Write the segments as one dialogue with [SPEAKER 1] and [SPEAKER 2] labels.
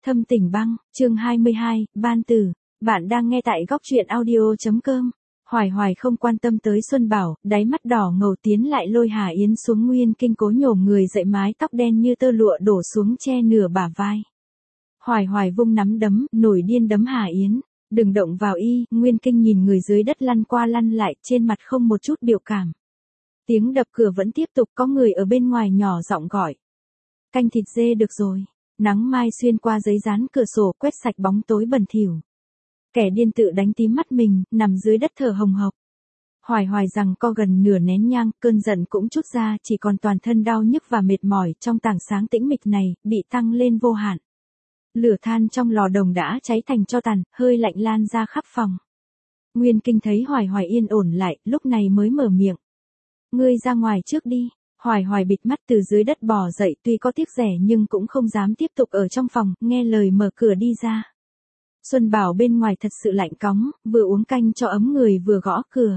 [SPEAKER 1] Thâm Tình Băng, chương 22, Ban Tử. Bạn đang nghe tại góc truyện audio.com. Hoài Hoài không quan tâm tới Xuân Bảo, đáy mắt đỏ ngầu tiến lại lôi Hà Yến xuống Nguyên Kinh cố nhổm người dậy, mái tóc đen như tơ lụa đổ xuống che nửa bả vai. Hoài Hoài vung nắm đấm, nổi điên đấm Hà Yến. Đừng động vào y. Nguyên Kinh nhìn người dưới đất lăn qua lăn lại, trên mặt không một chút biểu cảm. Tiếng đập cửa vẫn tiếp tục, có người ở bên ngoài nhỏ giọng gọi. Canh thịt dê được rồi. Nắng mai xuyên qua giấy dán cửa sổ quét sạch bóng tối bẩn thỉu. Kẻ điên tự đánh tím mắt mình, nằm dưới đất thở hồng hộc. Hoài Hoài rằng co gần nửa nén nhang, cơn giận cũng trút ra, chỉ còn toàn thân đau nhức và mệt mỏi. Trong tảng sáng tĩnh mịch này, bị tăng lên vô hạn. Lửa than trong lò đồng đã cháy thành tro tàn, hơi lạnh lan ra khắp phòng. Nguyên Kinh thấy Hoài Hoài yên ổn lại, lúc này mới mở miệng. Ngươi ra ngoài trước đi. Hoài Hoài bịt mắt từ dưới đất bò dậy, tuy có tiếc rẻ nhưng cũng không dám tiếp tục ở trong phòng, nghe lời mở cửa đi ra. Xuân Bảo bên ngoài thật sự lạnh cóng, vừa uống canh cho ấm người vừa gõ cửa.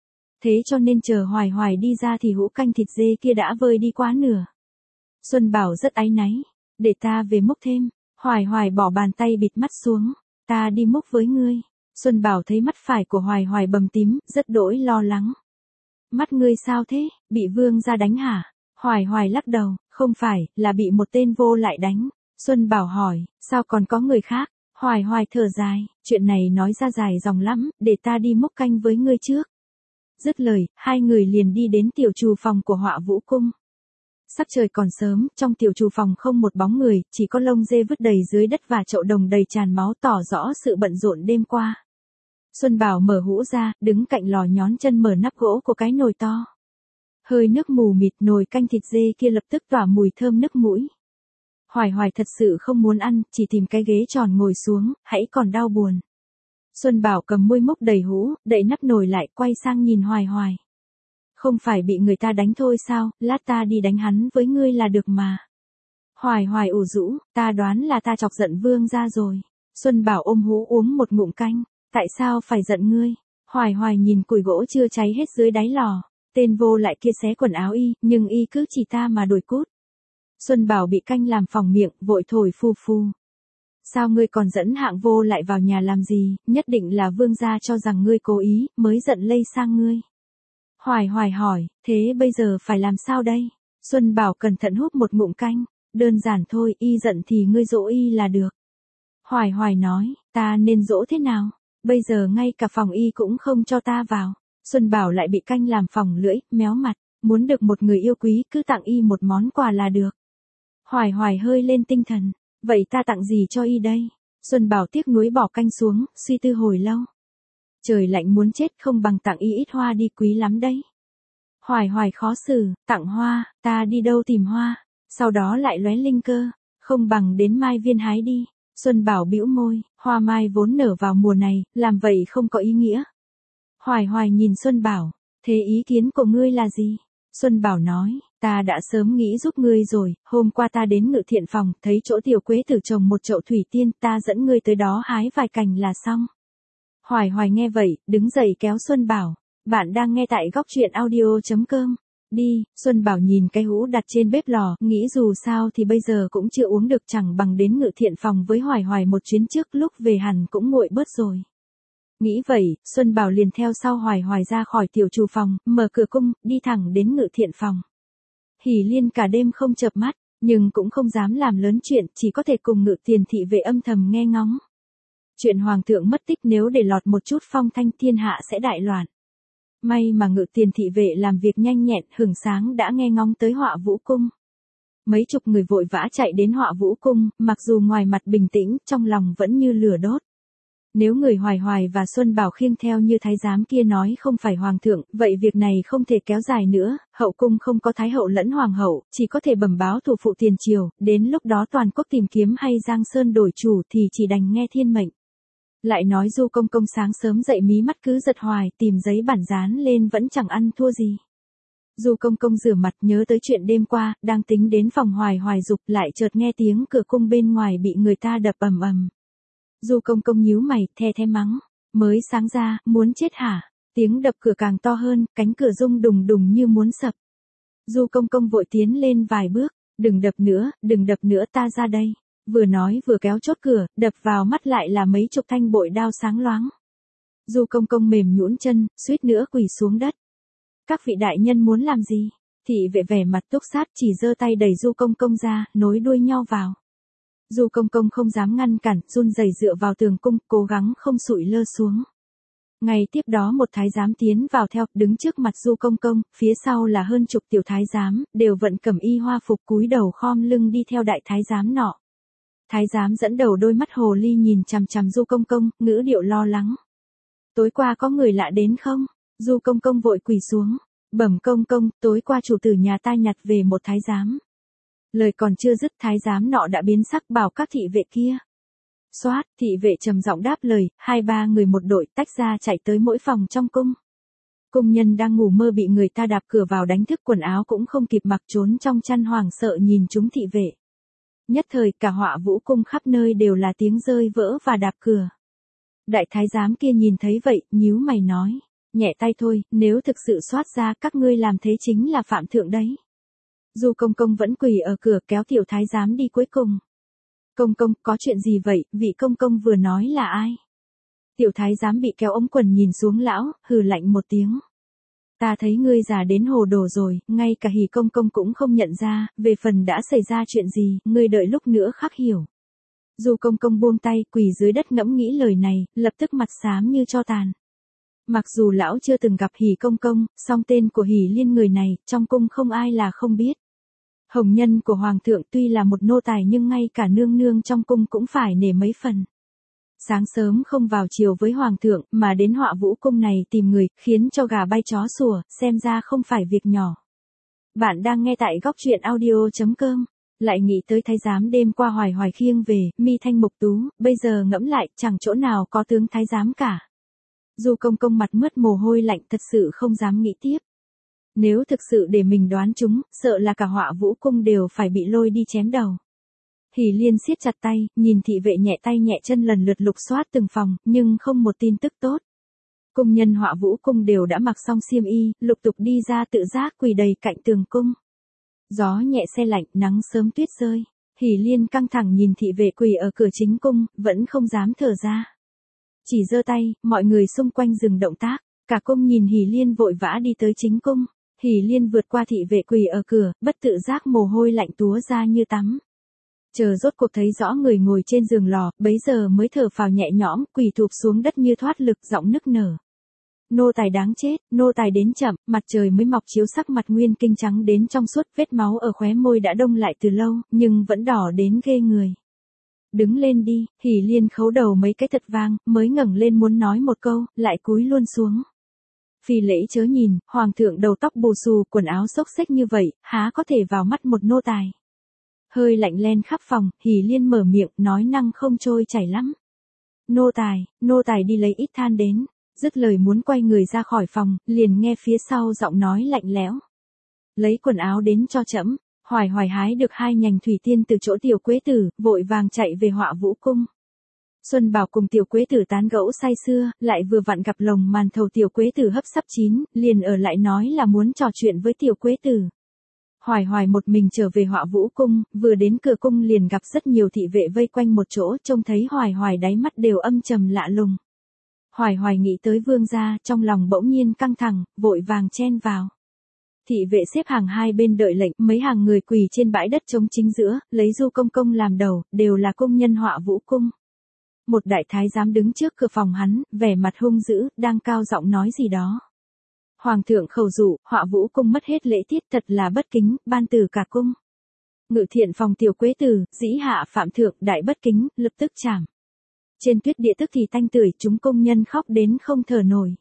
[SPEAKER 1] Thế cho nên chờ Hoài Hoài đi ra thì hũ canh thịt dê kia đã vơi đi quá nửa. Xuân Bảo rất áy náy, để ta về múc thêm. Hoài Hoài bỏ bàn tay bịt mắt xuống, ta đi múc với ngươi. Xuân Bảo thấy mắt phải của Hoài Hoài bầm tím, rất đỗi lo lắng. Mắt ngươi sao thế, bị vương gia đánh hả? Hoài Hoài lắc đầu, không phải, là bị một tên vô lại đánh. Xuân Bảo hỏi, sao còn có người khác? Hoài Hoài thở dài, chuyện này nói ra dài dòng lắm, để ta đi múc canh với ngươi trước. Dứt lời, hai người liền đi đến tiểu trù phòng của Họa Vũ Cung. Sắc trời còn sớm, trong tiểu trù phòng không một bóng người, chỉ có lông dê vứt đầy dưới đất và chậu đồng đầy tràn máu tỏ rõ sự bận rộn đêm qua. Xuân Bảo mở hũ ra, đứng cạnh lò nhón chân mở nắp gỗ của cái nồi to. Hơi nước mù mịt, nồi canh thịt dê kia lập tức tỏa mùi thơm nức mũi. Hoài Hoài thật sự không muốn ăn, chỉ tìm cái ghế tròn ngồi xuống, hãy còn đau buồn. Xuân Bảo cầm muôi múc đầy hũ, đậy nắp nồi lại, quay sang nhìn Hoài Hoài. Không phải bị người ta đánh thôi sao, lát ta đi đánh hắn với ngươi là được mà. Hoài Hoài ủ rũ, ta đoán là ta chọc giận vương gia rồi. Xuân Bảo ôm hũ uống một ngụm canh. Tại sao phải giận ngươi? Hoài Hoài nhìn củi gỗ chưa cháy hết dưới đáy lò. Tên vô lại kia xé quần áo y, nhưng y cứ chỉ ta mà đuổi cút. Xuân Bảo bị canh làm phỏng miệng, vội thổi phù phù. Sao ngươi còn dẫn hạng vô lại vào nhà làm gì, nhất định là vương gia cho rằng ngươi cố ý, mới giận lây sang ngươi. Hoài Hoài hỏi, thế bây giờ phải làm sao đây? Xuân Bảo cẩn thận húp một ngụm canh, đơn giản thôi, y giận thì ngươi dỗ y là được. Hoài Hoài nói, ta nên dỗ thế nào? Bây giờ ngay cả phòng y cũng không cho ta vào. Xuân Bảo lại bị canh làm phỏng lưỡi, méo mặt, muốn được một người yêu quý cứ tặng y một món quà là được. Hoài Hoài hơi lên tinh thần, vậy ta tặng gì cho y đây? Xuân Bảo tiếc nuối bỏ canh xuống, suy tư hồi lâu. Trời lạnh muốn chết, không bằng tặng y ít hoa đi, quý lắm đấy. Hoài Hoài khó xử, tặng hoa, ta đi đâu tìm hoa, sau đó lại lóe linh cơ, không bằng đến Mai Viên hái đi. Xuân Bảo bĩu môi, hoa mai vốn nở vào mùa này, làm vậy không có ý nghĩa. Hoài Hoài nhìn Xuân Bảo, thế ý kiến của ngươi là gì? Xuân Bảo nói, ta đã sớm nghĩ giúp ngươi rồi, hôm qua ta đến Ngự Thiện phòng, thấy chỗ tiểu quế tử trồng một chậu thủy tiên, ta dẫn ngươi tới đó hái vài cành là xong. Hoài Hoài nghe vậy, đứng dậy kéo Xuân Bảo, bạn đang nghe tại góc truyện audio.com. Đi. Xuân Bảo nhìn cái hũ đặt trên bếp lò, nghĩ dù sao thì bây giờ cũng chưa uống được, chẳng bằng đến Ngự Thiện phòng với Hoài Hoài một chuyến trước, lúc về hẳn cũng nguội bớt rồi. Nghĩ vậy, Xuân Bảo liền theo sau Hoài Hoài ra khỏi tiểu trù phòng, mở cửa cung, đi thẳng đến Ngự Thiện phòng. Hỷ Liên cả đêm không chợp mắt, nhưng cũng không dám làm lớn chuyện, chỉ có thể cùng Ngự Tiền thị vệ âm thầm nghe ngóng. Chuyện hoàng thượng mất tích nếu để lọt một chút phong thanh, thiên hạ sẽ đại loạn. May mà Ngự Tiền thị vệ làm việc nhanh nhẹn, hửng sáng đã nghe ngóng tới Họa Vũ Cung. Mấy chục người vội vã chạy đến Họa Vũ Cung, mặc dù ngoài mặt bình tĩnh, trong lòng vẫn như lửa đốt. Nếu người Hoài Hoài và Xuân Bảo khiêng theo như thái giám kia nói không phải hoàng thượng, vậy việc này không thể kéo dài nữa, hậu cung không có thái hậu lẫn hoàng hậu, chỉ có thể bẩm báo thủ phụ tiền triều, đến lúc đó toàn quốc tìm kiếm hay Giang Sơn đổi chủ thì chỉ đành nghe thiên mệnh. Lại nói Du Công Công sáng sớm dậy mí mắt cứ giật hoài, tìm giấy bản dán lên vẫn chẳng ăn thua gì. Du Công Công rửa mặt nhớ tới chuyện đêm qua, đang tính đến phòng Hoài Hoài dục lại chợt nghe tiếng cửa cung bên ngoài bị người ta đập ầm ầm. Du Công Công nhíu mày, the thé mắng, mới sáng ra, muốn chết hả? Tiếng đập cửa càng to hơn, cánh cửa rung đùng đùng như muốn sập. Du Công Công vội tiến lên vài bước, đừng đập nữa, ta ra đây. vừa nói vừa kéo chốt cửa, đập vào mắt lại là mấy chục thanh bội đao sáng loáng. Du Công Công mềm nhũn chân, suýt nữa quỳ xuống đất. Các vị đại nhân muốn làm gì? Thị vệ vẻ mặt túc sát chỉ giơ tay đẩy Du Công Công ra, nối đuôi nhau vào. Du Công Công không dám ngăn cản, run rẩy dựa vào tường cung, cố gắng không sụi lơ xuống. Ngay tiếp đó một thái giám tiến vào theo, đứng trước mặt Du Công Công, phía sau là hơn chục tiểu thái giám, đều vận cẩm y hoa phục cúi đầu khom lưng đi theo đại thái giám nọ. Thái giám dẫn đầu đôi mắt hồ ly nhìn chằm chằm Du Công Công, ngữ điệu lo lắng. Tối qua có người lạ đến không? Du Công Công vội quỳ xuống. Bẩm công công, tối qua chủ tử nhà ta nhặt về một thái giám. Lời còn chưa dứt thái giám nọ đã biến sắc bảo các thị vệ kia. Xoát, thị vệ trầm giọng đáp lời, 2-3 người một đội tách ra chạy tới mỗi phòng trong cung. Cung nhân đang ngủ mơ bị người ta đạp cửa vào đánh thức quần áo cũng không kịp mặc trốn trong chăn hoảng sợ nhìn chúng thị vệ. Nhất thời cả Họa Vũ cung khắp nơi đều là tiếng rơi vỡ và đạp cửa. Đại thái giám kia nhìn thấy vậy, nhíu mày nói. Nhẹ tay thôi, nếu thực sự soát ra các ngươi làm thế chính là phạm thượng đấy. Du Công Công vẫn quỳ ở cửa kéo tiểu thái giám đi cuối cùng. Công công, có chuyện gì vậy, vị công công vừa nói là ai? Tiểu thái giám bị kéo ống quần nhìn xuống lão, hừ lạnh một tiếng. Ta thấy ngươi già đến hồ đồ rồi, ngay cả Hỉ công công cũng không nhận ra, về phần đã xảy ra chuyện gì, ngươi đợi lúc nữa khắc hiểu. Du Công Công buông tay, quỳ dưới đất ngẫm nghĩ lời này, lập tức mặt xám như tro tàn. Mặc dù lão chưa từng gặp Hỉ công công, song tên của Hỉ Liên người này, trong cung không ai là không biết. Hồng nhân của Hoàng thượng tuy là một nô tài nhưng ngay cả nương nương trong cung cũng phải nể mấy phần. Sáng sớm không vào chiều với Hoàng thượng mà đến Họa Vũ cung này tìm người, khiến cho gà bay chó sủa, xem ra không phải việc nhỏ. Bạn đang nghe tại góc truyện audio.com. Lại nghĩ tới thái giám đêm qua hoài hoài khiêng về, mi thanh mục tú, bây giờ ngẫm lại, chẳng chỗ nào có tướng thái giám cả. Du Công Công mặt mướt mồ hôi lạnh thật sự không dám nghĩ tiếp. Nếu thực sự để mình đoán chúng, sợ là cả Họa Vũ cung đều phải bị lôi đi chém đầu. Hỉ Liên siết chặt tay, nhìn thị vệ nhẹ tay nhẹ chân lần lượt lục soát từng phòng, nhưng không một tin tức tốt. Cung nhân Họa Vũ cung đều đã mặc xong xiêm y, lục tục đi ra tự giác quỳ đầy cạnh tường cung. Gió nhẹ se lạnh, nắng sớm tuyết rơi. Hỉ Liên căng thẳng nhìn thị vệ quỳ ở cửa chính cung, vẫn không dám thở ra. Chỉ giơ tay, mọi người xung quanh dừng động tác, cả cung nhìn Hỉ Liên vội vã đi tới chính cung. Hỉ Liên vượt qua thị vệ quỳ ở cửa, bất tự giác mồ hôi lạnh túa ra như tắm. Chờ rốt cuộc thấy rõ người ngồi trên giường lò, bấy giờ mới thở phào nhẹ nhõm, quỳ thụp xuống đất như thoát lực, giọng nức nở. Nô tài đáng chết, nô tài đến chậm, mặt trời mới mọc chiếu sắc mặt Nguyên Kinh trắng đến trong suốt, vết máu ở khóe môi đã đông lại từ lâu, nhưng vẫn đỏ đến ghê người. Đứng lên đi, Hỉ Liên khấu đầu mấy cái thật vang, mới ngẩng lên muốn nói một câu, lại cúi luôn xuống. Phi lễ chớ nhìn, Hoàng thượng đầu tóc bù xù, quần áo xốc xếch như vậy, há có thể vào mắt một nô tài. Hơi lạnh len khắp phòng, Hỉ Liên mở miệng, nói năng không trôi chảy lắm. Nô tài đi lấy ít than đến. Dứt lời muốn quay người ra khỏi phòng, liền nghe phía sau giọng nói lạnh lẽo. Lấy quần áo đến cho trẫm. Hoài hoài hái được 2 nhành thủy tiên từ chỗ Tiểu Quế Tử, vội vàng chạy về Họa Vũ cung. Xuân Bảo cùng Tiểu Quế Tử tán gẫu say sưa, lại vừa vặn gặp lồng màn thầu Tiểu Quế Tử hấp sắp chín, liền ở lại nói là muốn trò chuyện với Tiểu Quế Tử. Hoài hoài một mình trở về Họa Vũ cung, vừa đến cửa cung liền gặp rất nhiều thị vệ vây quanh một chỗ, trông thấy hoài hoài đáy mắt đều âm trầm lạ lùng. Hoài hoài nghĩ tới vương gia, trong lòng bỗng nhiên căng thẳng, vội vàng chen vào. Thị vệ xếp hàng hai bên đợi lệnh, mấy hàng người quỳ trên bãi đất trống chính giữa, lấy Du Công Công làm đầu, đều là công nhân Họa Vũ cung. Một đại thái giám đứng trước cửa phòng hắn, vẻ mặt hung dữ, đang cao giọng nói gì đó. Hoàng thượng khẩu dụ, Họa Vũ cung mất hết lễ tiết, thật là bất kính, ban tử cả cung. Ngự thiện phòng Tiểu Quế Tử, dĩ hạ phạm thượng, đại bất kính, lập tức trảm. Trên tuyết địa tức thì tanh tưởi, chúng công nhân khóc đến không thở nổi.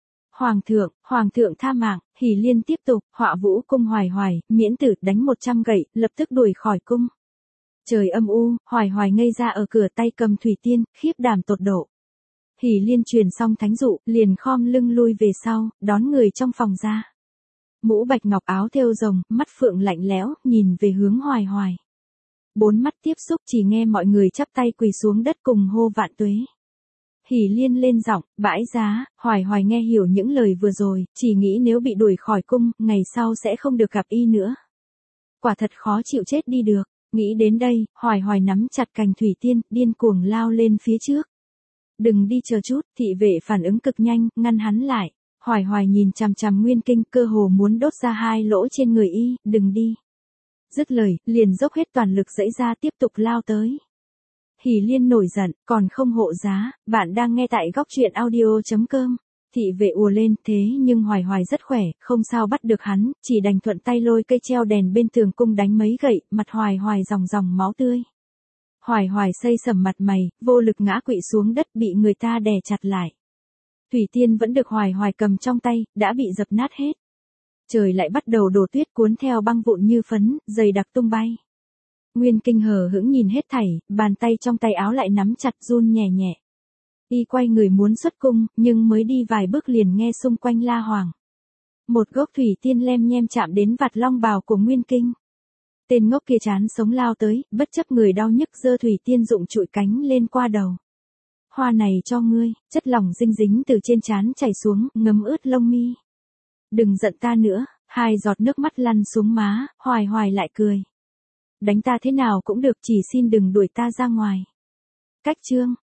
[SPEAKER 1] Hoàng thượng tha mạng. Hỉ Liên tiếp tục, Họa Vũ cung hoài hoài, miễn tử đánh 100 gậy, lập tức đuổi khỏi cung. Trời âm u, hoài hoài ngây ra ở cửa tay cầm thủy tiên, khiếp đảm tột độ. Hỉ Liên truyền xong thánh dụ, liền khom lưng lui về sau, đón người trong phòng ra. Mũ bạch ngọc áo thêu rồng, mắt phượng lạnh lẽo, nhìn về hướng hoài hoài. 4 mắt tiếp xúc chỉ nghe mọi người chắp tay quỳ xuống đất cùng hô vạn tuế. Hỉ Liên lên giọng, bãi giá, hoài hoài nghe hiểu những lời vừa rồi, chỉ nghĩ nếu bị đuổi khỏi cung, ngày sau sẽ không được gặp y nữa. Quả thật khó chịu chết đi được. Nghĩ đến đây, Hoài Hoài nắm chặt cành thủy tiên, điên cuồng lao lên phía trước. Đừng đi chờ chút, thị vệ phản ứng cực nhanh, ngăn hắn lại. Hoài Hoài nhìn chằm chằm Nguyên Kinh, cơ hồ muốn đốt ra 2 lỗ trên người y, đừng đi. Dứt lời, liền dốc hết toàn lực giãy ra tiếp tục lao tới. Hỷ Liên nổi giận, còn không hộ giá, bạn đang nghe tại góc truyện audio.com. Thị vệ ùa lên, thế nhưng Hoài Hoài rất khỏe, không sao bắt được hắn, chỉ đành thuận tay lôi cây treo đèn bên tường cung đánh mấy gậy, mặt Hoài Hoài ròng ròng máu tươi. Hoài Hoài xây sầm mặt mày, vô lực ngã quỵ xuống đất bị người ta đè chặt lại. Thủy tiên vẫn được Hoài Hoài cầm trong tay, đã bị dập nát hết. Trời lại bắt đầu đổ tuyết cuốn theo băng vụn như phấn, dày đặc tung bay. Nguyên Kinh hờ hững nhìn hết thảy, bàn tay trong tay áo lại nắm chặt run nhẹ nhẹ. Y quay người muốn xuất cung, nhưng mới đi vài bước liền nghe xung quanh la hoảng. Một gốc thủy tiên lem nhem chạm đến vạt long bào của Nguyên Kinh. Tên ngốc kia chán sống lao tới, bất chấp người đau nhức giơ thủy tiên dụng trụi cánh lên qua đầu. Hoa này cho ngươi, chất lỏng dinh dính từ trên trán chảy xuống, ngấm ướt lông mi. Đừng giận ta nữa, 2 giọt nước mắt lăn xuống má, Hoài Hoài lại cười. Đánh ta thế nào cũng được, chỉ xin đừng đuổi ta ra ngoài. Cách chương